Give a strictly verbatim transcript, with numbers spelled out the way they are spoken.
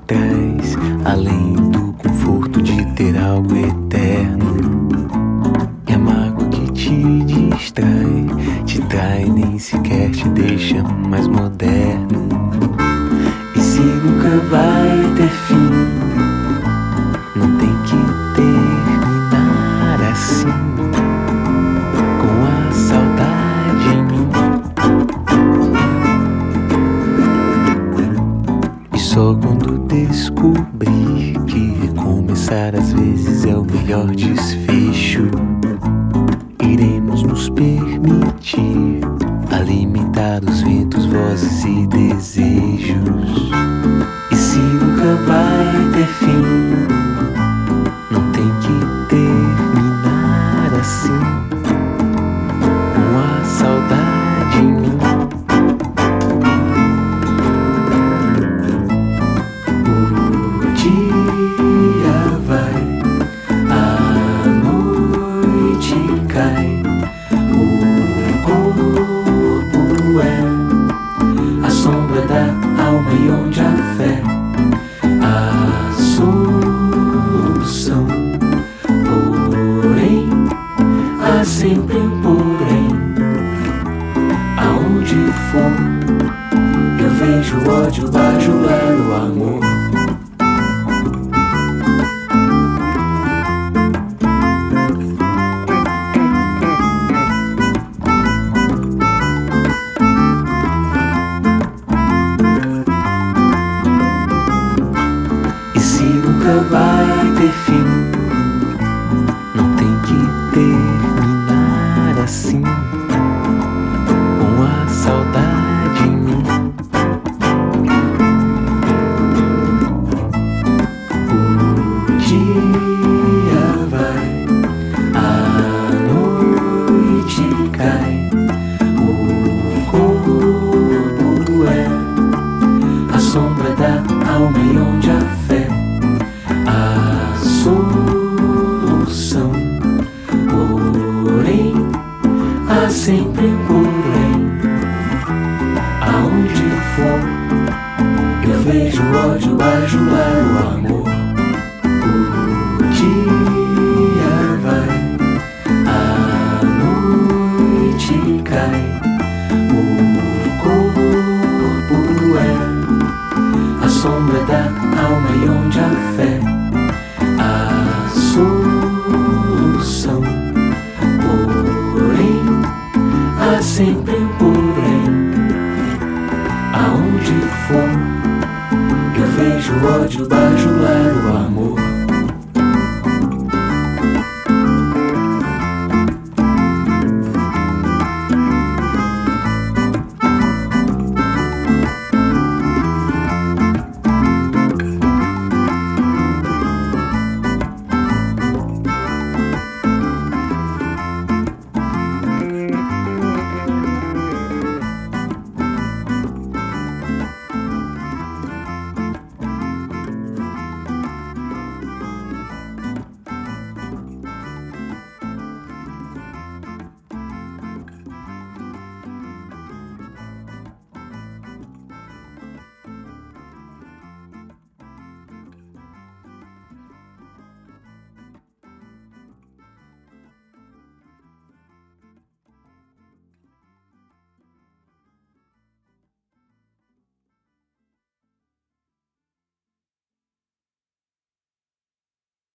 traz, além do conforto de ter algo eterno. É a mágoa que te distrai, te trai, nem sequer te deixa mais moderno. E se nunca vai ter fim, não tem que terminar assim, com a saudade em mim. E só quando descobrir que recomeçar às vezes é o melhor desfecho, iremos nos permitir alimentar os ventos, vozes e desejos. E se nunca vai ter fim, não tem que terminar assim, com a saudade em mim. O dia vai, a noite cai, o corpo é a sombra da alma e onde a fé, a solução. Porém, há sempre um porém. Aonde for, eu vejo o ódio bajular o amor. E se nunca vai ter fim, não tem que terminar assim, com a saudade em mim. O dia vai, a noite cai, o corpo é a sombra da alma e onde a fé, a solução. Porém, há sempre um porém. Aonde for, eu vejo o ódio bajular o amor. O dia vai, a noite cai, o corpo é a sombra da alma e onde a fé, a solução. Porém, há sempre um porém. Aonde for, eu vejo o ódio bajular o amor.